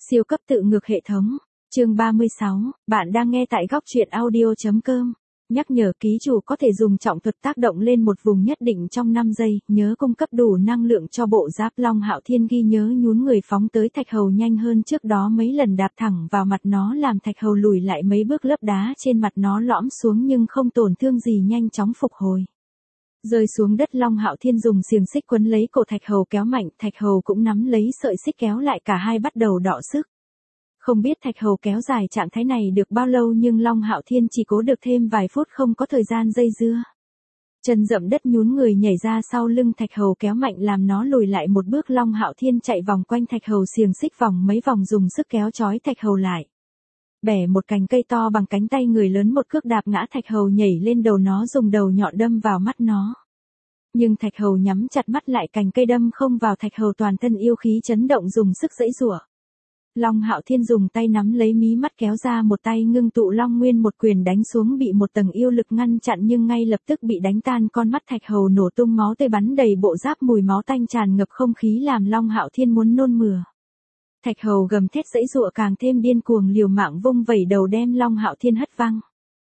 Siêu cấp tự ngược hệ thống, chương 36, bạn đang nghe tại góc truyện audio.com. Nhắc nhở ký chủ có thể dùng trọng thuật tác động lên một vùng nhất định trong 5 giây, nhớ cung cấp đủ năng lượng cho bộ giáp. Long Hạo Thiên ghi nhớ nhún người phóng tới Thạch Hầu nhanh hơn trước đó mấy lần, đạp thẳng vào mặt nó làm Thạch Hầu lùi lại mấy bước, lớp đá trên mặt nó lõm xuống nhưng không tổn thương gì, nhanh chóng phục hồi. Rơi xuống đất, Long Hạo Thiên dùng xiềng xích quấn lấy cổ Thạch Hầu kéo mạnh, Thạch Hầu cũng nắm lấy sợi xích kéo lại, cả hai bắt đầu đọ sức. Không biết Thạch Hầu kéo dài trạng thái này được bao lâu nhưng Long Hạo Thiên chỉ cố được thêm vài phút, không có thời gian dây dưa. Chân dậm đất nhún người nhảy ra sau lưng Thạch Hầu kéo mạnh làm nó lùi lại một bước. Long Hạo Thiên chạy vòng quanh Thạch Hầu, xiềng xích vòng mấy vòng, dùng sức kéo trói Thạch Hầu lại. Bẻ một cành cây to bằng cánh tay người lớn, một cước đạp ngã Thạch Hầu, nhảy lên đầu nó, dùng đầu nhọn đâm vào mắt nó. Nhưng Thạch Hầu nhắm chặt mắt lại, cành cây đâm không vào. Thạch Hầu toàn thân yêu khí chấn động, dùng sức giãy giụa. Long Hạo Thiên dùng tay nắm lấy mí mắt, kéo ra một tay ngưng tụ Long Nguyên, một quyền đánh xuống, bị một tầng yêu lực ngăn chặn nhưng ngay lập tức bị đánh tan. Con mắt Thạch Hầu nổ tung, máu tươi bắn đầy bộ giáp, mùi máu tanh tràn ngập không khí làm Long Hạo Thiên muốn nôn mửa. Thạch Hầu gầm thét giãy giụa càng thêm điên cuồng, liều mạng vung vẩy đầu đem Long Hạo Thiên hất văng.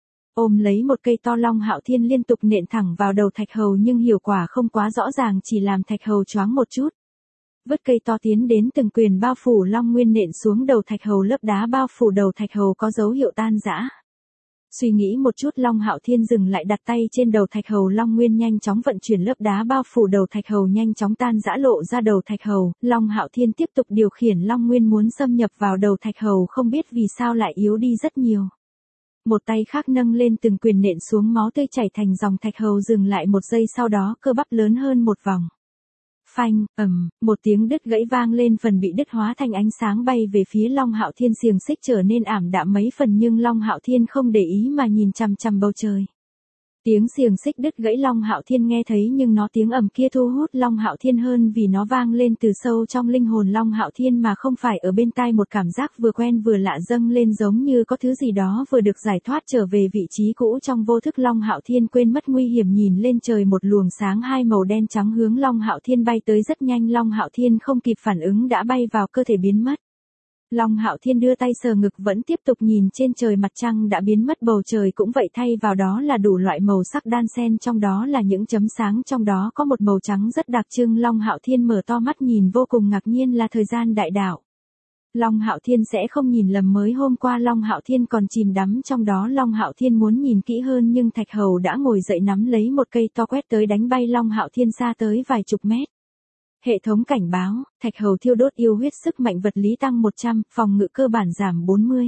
Ôm lấy một cây to, Long Hạo Thiên liên tục nện thẳng vào đầu Thạch Hầu nhưng hiệu quả không quá rõ ràng, chỉ làm Thạch Hầu choáng một chút. Vứt cây to tiến đến, từng quyền bao phủ Long Nguyên nện xuống đầu Thạch Hầu, lớp đá bao phủ đầu Thạch Hầu có dấu hiệu tan rã. Suy nghĩ một chút, Long Hạo Thiên dừng lại, đặt tay trên đầu Thạch Hầu, Long Nguyên nhanh chóng vận chuyển, lớp đá bao phủ đầu Thạch Hầu nhanh chóng tan rã, lộ ra đầu Thạch Hầu. Long Hạo Thiên tiếp tục điều khiển Long Nguyên muốn xâm nhập vào đầu Thạch Hầu, không biết vì sao lại yếu đi rất nhiều. Một tay khác nâng lên, từng quyền nện xuống, máu tươi chảy thành dòng. Thạch Hầu dừng lại một giây, sau đó cơ bắp lớn hơn một vòng. Phanh, một tiếng đứt gãy vang lên, phần bị đứt hóa thành ánh sáng bay về phía Long Hạo Thiên, xiềng xích trở nên ảm đạm mấy phần nhưng Long Hạo Thiên không để ý mà nhìn chằm chằm bầu trời. Tiếng xiềng xích đứt gãy Long Hạo Thiên nghe thấy nhưng nó tiếng ầm kia thu hút Long Hạo Thiên hơn vì nó vang lên từ sâu trong linh hồn Long Hạo Thiên mà không phải ở bên tai, một cảm giác vừa quen vừa lạ dâng lên, giống như có thứ gì đó vừa được giải thoát trở về vị trí cũ trong vô thức. Long Hạo Thiên quên mất nguy hiểm, nhìn lên trời, một luồng sáng hai màu đen trắng hướng Long Hạo Thiên bay tới rất nhanh. Long Hạo Thiên không kịp phản ứng đã bay vào cơ thể, biến mất. Long Hạo Thiên đưa tay sờ ngực, vẫn tiếp tục nhìn trên trời, mặt trăng đã biến mất, bầu trời cũng vậy, thay vào đó là đủ loại màu sắc đan xen, trong đó là những chấm sáng, trong đó có một màu trắng rất đặc trưng. Long Hạo Thiên mở to mắt nhìn, vô cùng ngạc nhiên, là thời gian đại đạo. Long Hạo Thiên sẽ không nhìn lầm, mới hôm qua Long Hạo Thiên còn chìm đắm trong đó. Long Hạo Thiên muốn nhìn kỹ hơn nhưng Thạch Hầu đã ngồi dậy nắm lấy một cây to quét tới, đánh bay Long Hạo Thiên xa tới vài chục mét. Hệ thống cảnh báo, Thạch Hầu thiêu đốt yêu huyết, sức mạnh vật lý tăng 100, phòng ngự cơ bản giảm 40.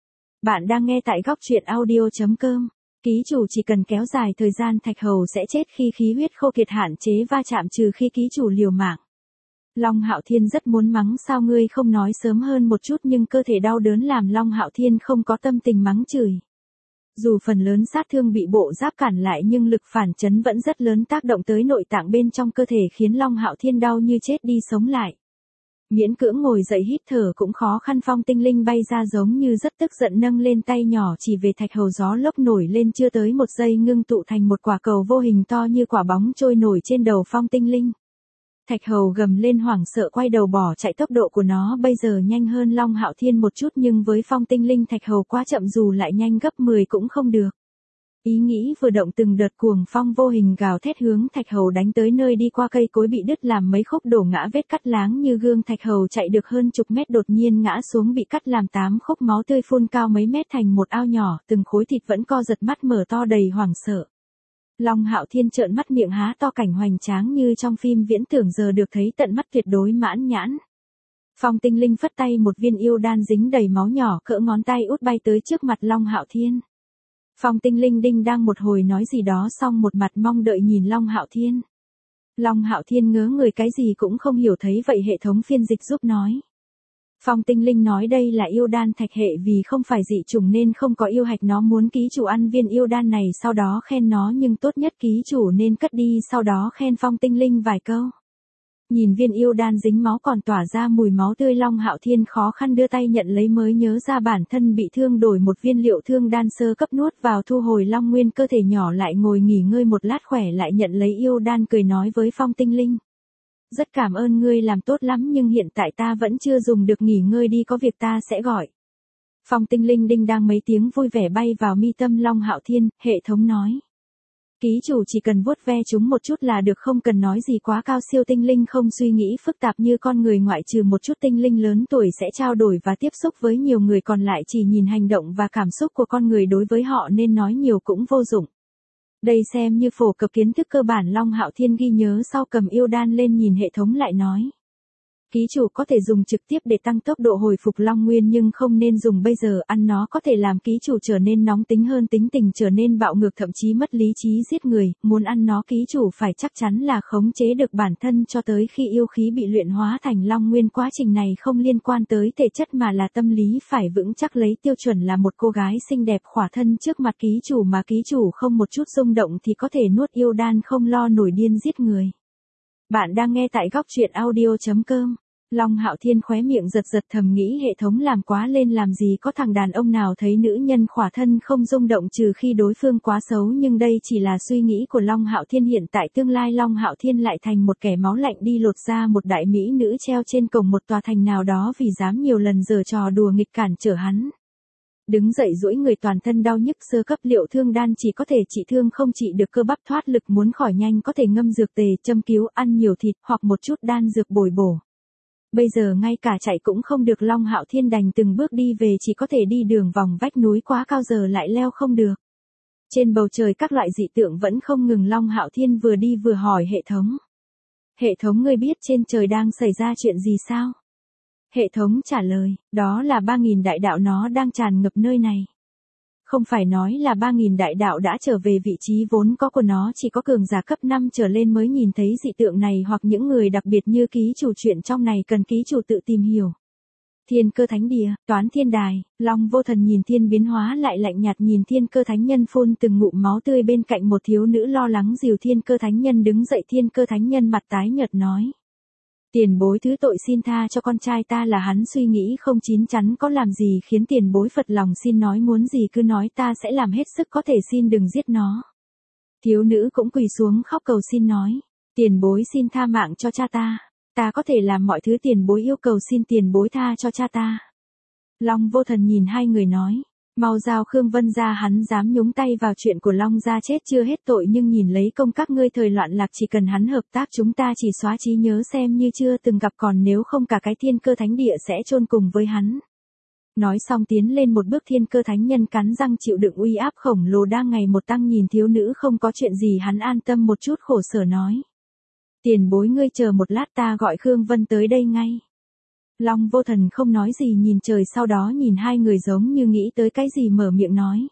Bạn đang nghe tại góc truyện audio.com. Ký chủ chỉ cần kéo dài thời gian, Thạch Hầu sẽ chết khi khí huyết khô kiệt, hạn chế va chạm trừ khi ký chủ liều mạng. Long Hạo Thiên rất muốn mắng, sao ngươi không nói sớm hơn một chút, nhưng cơ thể đau đớn làm Long Hạo Thiên không có tâm tình mắng chửi. Dù phần lớn sát thương bị bộ giáp cản lại nhưng lực phản chấn vẫn rất lớn, tác động tới nội tạng bên trong cơ thể khiến Long Hạo Thiên đau như chết đi sống lại. Miễn cưỡng ngồi dậy, hít thở cũng khó khăn. Phong Tinh Linh bay ra giống như rất tức giận, nâng lên tay nhỏ chỉ về Thạch Hầu, gió lốc nổi lên, chưa tới một giây ngưng tụ thành một quả cầu vô hình to như quả bóng trôi nổi trên đầu Phong Tinh Linh. Thạch Hầu gầm lên hoảng sợ, quay đầu bỏ chạy, tốc độ của nó bây giờ nhanh hơn Long Hạo Thiên một chút nhưng với Phong Tinh Linh Thạch Hầu quá chậm, dù lại nhanh gấp 10 cũng không được. Ý nghĩ vừa động, từng đợt cuồng phong vô hình gào thét hướng Thạch Hầu đánh tới, nơi đi qua cây cối bị đứt làm mấy khúc, đổ ngã, vết cắt láng như gương. Thạch Hầu chạy được hơn chục mét đột nhiên ngã xuống, bị cắt làm 8 khúc, máu tươi phun cao mấy mét thành một ao nhỏ, từng khối thịt vẫn co giật, mắt mở to đầy hoảng sợ. Long Hạo Thiên trợn mắt, miệng há to, cảnh hoành tráng như trong phim viễn tưởng giờ được thấy tận mắt, tuyệt đối mãn nhãn. Phong Tinh Linh phất tay, một viên yêu đan dính đầy máu nhỏ cỡ ngón tay út bay tới trước mặt Long Hạo Thiên. Phong Tinh Linh đinh đang một hồi nói gì đó xong, một mặt mong đợi nhìn Long Hạo Thiên. Long Hạo Thiên ngớ người, cái gì cũng không hiểu, thấy vậy hệ thống phiên dịch giúp nói. Phong Tinh Linh nói đây là yêu đan thạch hệ, vì không phải dị chủng nên không có yêu hạch, nó muốn ký chủ ăn viên yêu đan này sau đó khen nó, nhưng tốt nhất ký chủ nên cất đi sau đó khen Phong Tinh Linh vài câu. Nhìn viên yêu đan dính máu còn tỏa ra mùi máu tươi, Long Hạo Thiên khó khăn đưa tay nhận lấy, mới nhớ ra bản thân bị thương, đổi một viên liệu thương đan sơ cấp nuốt vào, thu hồi Long Nguyên, cơ thể nhỏ lại, ngồi nghỉ ngơi một lát khỏe lại, nhận lấy yêu đan, cười nói với Phong Tinh Linh. Rất cảm ơn ngươi làm tốt lắm nhưng hiện tại ta vẫn chưa dùng được nghỉ ngơi đi có việc ta sẽ gọi. Phong tinh linh đinh đang mấy tiếng vui vẻ bay vào mi tâm Long Hạo Thiên, hệ thống nói. Ký chủ chỉ cần vuốt ve chúng một chút là được không cần nói gì quá cao siêu tinh linh không suy nghĩ phức tạp như con người ngoại trừ một chút tinh linh lớn tuổi sẽ trao đổi và tiếp xúc với nhiều người còn lại chỉ nhìn hành động và cảm xúc của con người đối với họ nên nói nhiều cũng vô dụng. Đây xem như phổ cập kiến thức cơ bản Long Hạo Thiên ghi nhớ sau cầm yêu đan lên nhìn hệ thống lại nói. Ký chủ có thể dùng trực tiếp để tăng tốc độ hồi phục Long Nguyên nhưng không nên dùng bây giờ, ăn nó có thể làm ký chủ trở nên nóng tính hơn, tính tình trở nên bạo ngược thậm chí mất lý trí giết người, muốn ăn nó ký chủ phải chắc chắn là khống chế được bản thân cho tới khi yêu khí bị luyện hóa thành Long Nguyên. Quá trình này không liên quan tới thể chất mà là tâm lý, phải vững chắc lấy tiêu chuẩn là một cô gái xinh đẹp khỏa thân trước mặt ký chủ mà ký chủ không một chút rung động thì có thể nuốt yêu đan không lo nổi điên giết người. Bạn đang nghe tại góc truyện audio.com. Long Hạo Thiên khóe miệng giật giật thầm nghĩ hệ thống làm quá lên làm gì có thằng đàn ông nào thấy nữ nhân khỏa thân không rung động trừ khi đối phương quá xấu nhưng đây chỉ là suy nghĩ của Long Hạo Thiên hiện tại tương lai Long Hạo Thiên lại thành một kẻ máu lạnh đi lột ra một đại mỹ nữ treo trên cổng một tòa thành nào đó vì dám nhiều lần giở trò đùa nghịch cản trở hắn. Đứng dậy duỗi người toàn thân đau nhức sơ cấp liệu thương đan chỉ có thể trị thương không trị được cơ bắp thoát lực muốn khỏi nhanh có thể ngâm dược tề châm cứu ăn nhiều thịt hoặc một chút đan dược bồi bổ. Bây giờ ngay cả chạy cũng không được Long Hạo Thiên đành từng bước đi về chỉ có thể đi đường vòng vách núi quá cao giờ lại leo không được. Trên bầu trời các loại dị tượng vẫn không ngừng Long Hạo Thiên vừa đi vừa hỏi hệ thống. Hệ thống ngươi biết trên trời đang xảy ra chuyện gì sao? Hệ thống trả lời, đó là 3.000 đại đạo nó đang tràn ngập nơi này. Không phải nói là 3.000 đại đạo đã trở về vị trí vốn có của nó chỉ có cường giả cấp 5 trở lên mới nhìn thấy dị tượng này hoặc những người đặc biệt như ký chủ chuyện trong này cần ký chủ tự tìm hiểu. Thiên Cơ Thánh Địa, Toán Thiên Đài, Long Vô Thần nhìn thiên biến hóa lại lạnh nhạt nhìn Thiên Cơ Thánh Nhân phun từng ngụm máu tươi bên cạnh một thiếu nữ lo lắng dìu Thiên Cơ Thánh Nhân đứng dậy Thiên Cơ Thánh Nhân mặt tái nhợt nói. Tiền bối thứ tội xin tha cho con trai ta là hắn suy nghĩ không chín chắn có làm gì khiến tiền bối phật lòng xin nói muốn gì cứ nói ta sẽ làm hết sức có thể xin đừng giết nó. Thiếu nữ cũng quỳ xuống khóc cầu xin nói. Tiền bối xin tha mạng cho cha ta. Ta có thể làm mọi thứ tiền bối yêu cầu xin tiền bối tha cho cha ta. Long Vô Thần nhìn hai người nói. Mau giao Khương Vân ra hắn dám nhúng tay vào chuyện của Long gia chết chưa hết tội nhưng nhìn lấy công các ngươi thời loạn lạc chỉ cần hắn hợp tác chúng ta chỉ xóa trí nhớ xem như chưa từng gặp còn nếu không cả cái Thiên Cơ Thánh Địa sẽ chôn cùng với hắn. Nói xong tiến lên một bước Thiên Cơ Thánh Nhân cắn răng chịu đựng uy áp khổng lồ đang ngày một tăng nhìn thiếu nữ không có chuyện gì hắn an tâm một chút khổ sở nói. Tiền bối ngươi chờ một lát ta gọi Khương Vân tới đây ngay. Long Vô Thần không nói gì nhìn trời sau đó nhìn hai người giống như nghĩ tới cái gì mở miệng nói.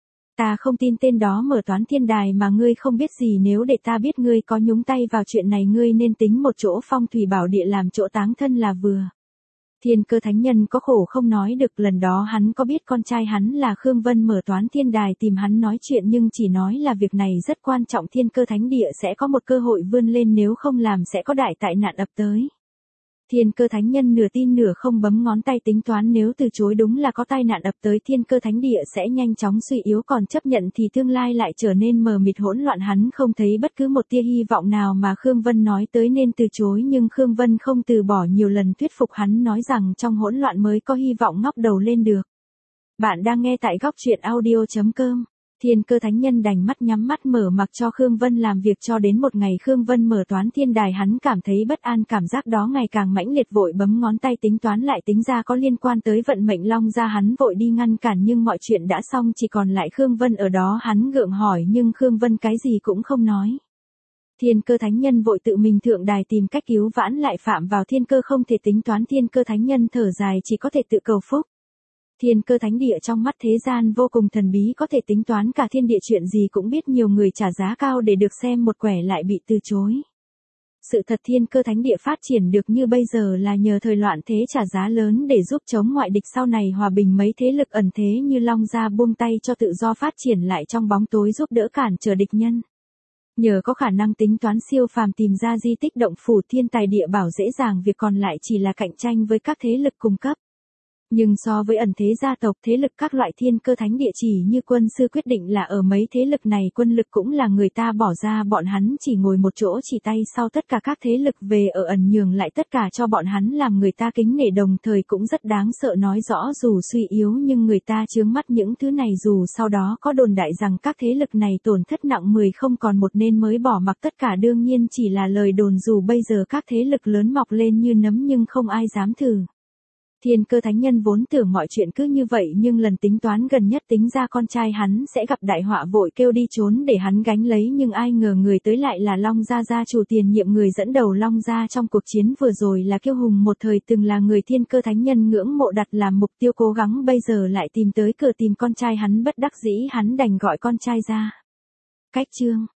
Ta không tin tên đó mở Toán Thiên Đài mà ngươi không biết gì nếu để ta biết ngươi có nhúng tay vào chuyện này ngươi nên tính một chỗ phong thủy bảo địa làm chỗ táng thân là vừa. Thiên Cơ Thánh Nhân có khổ không nói được lần đó hắn có biết con trai hắn là Khương Vân mở Toán Thiên Đài tìm hắn nói chuyện nhưng chỉ nói là việc này rất quan trọng Thiên Cơ Thánh Địa sẽ có một cơ hội vươn lên nếu không làm sẽ có đại tai nạn ập tới. Thiên Cơ Thánh Nhân nửa tin nửa không bấm ngón tay tính toán nếu từ chối đúng là có tai nạn ập tới Thiên Cơ Thánh Địa sẽ nhanh chóng suy yếu còn chấp nhận thì tương lai lại trở nên mờ mịt hỗn loạn hắn không thấy bất cứ một tia hy vọng nào mà Khương Vân nói tới nên từ chối nhưng Khương Vân không từ bỏ nhiều lần thuyết phục hắn nói rằng trong hỗn loạn mới có hy vọng ngóc đầu lên được. Bạn đang nghe tại góc truyện audio.com. Thiên Cơ Thánh Nhân đành mắt nhắm mắt mở mặc cho Khương Vân làm việc cho đến một ngày Khương Vân mở Toán Thiên Đài hắn cảm thấy bất an cảm giác đó ngày càng mãnh liệt vội bấm ngón tay tính toán lại tính ra có liên quan tới vận mệnh Long gia hắn vội đi ngăn cản nhưng mọi chuyện đã xong chỉ còn lại Khương Vân ở đó hắn gượng hỏi nhưng Khương Vân cái gì cũng không nói. Thiên Cơ Thánh Nhân vội tự mình thượng đài tìm cách cứu vãn lại phạm vào thiên cơ không thể tính toán Thiên Cơ Thánh Nhân thở dài chỉ có thể tự cầu phúc. Thiên Cơ Thánh Địa trong mắt thế gian vô cùng thần bí có thể tính toán cả thiên địa chuyện gì cũng biết nhiều người trả giá cao để được xem một quẻ lại bị từ chối. Sự thật Thiên Cơ Thánh Địa phát triển được như bây giờ là nhờ thời loạn thế trả giá lớn để giúp chống ngoại địch sau này hòa bình mấy thế lực ẩn thế như Long gia buông tay cho tự do phát triển lại trong bóng tối giúp đỡ cản trở địch nhân. Nhờ có khả năng tính toán siêu phàm tìm ra di tích động phủ thiên tài địa bảo dễ dàng việc còn lại chỉ là cạnh tranh với các thế lực cung cấp. Nhưng so với ẩn thế gia tộc thế lực các loại thiên cơ thánh địa chỉ như quân sư quyết định là ở mấy thế lực này quân lực cũng là người ta bỏ ra bọn hắn chỉ ngồi một chỗ chỉ tay sau tất cả các thế lực về ở ẩn nhường lại tất cả cho bọn hắn làm người ta kính nể đồng thời cũng rất đáng sợ nói rõ dù suy yếu nhưng người ta chướng mắt những thứ này dù sau đó có đồn đại rằng các thế lực này tổn thất nặng 10 không còn một nên mới bỏ mặc tất cả đương nhiên chỉ là lời đồn dù bây giờ các thế lực lớn mọc lên như nấm nhưng không ai dám thử. Thiên cơ thánh nhân vốn tưởng mọi chuyện cứ như vậy nhưng lần tính toán gần nhất tính ra con trai hắn sẽ gặp đại họa vội kêu đi trốn để hắn gánh lấy nhưng ai ngờ người tới lại là Long Gia gia chủ tiền nhiệm người dẫn đầu Long Gia trong cuộc chiến vừa rồi là Kiêu Hùng một thời từng là người thiên cơ thánh nhân ngưỡng mộ đặt làm mục tiêu cố gắng bây giờ lại tìm tới cửa tìm con trai hắn bất đắc dĩ hắn đành gọi con trai ra. Cách chương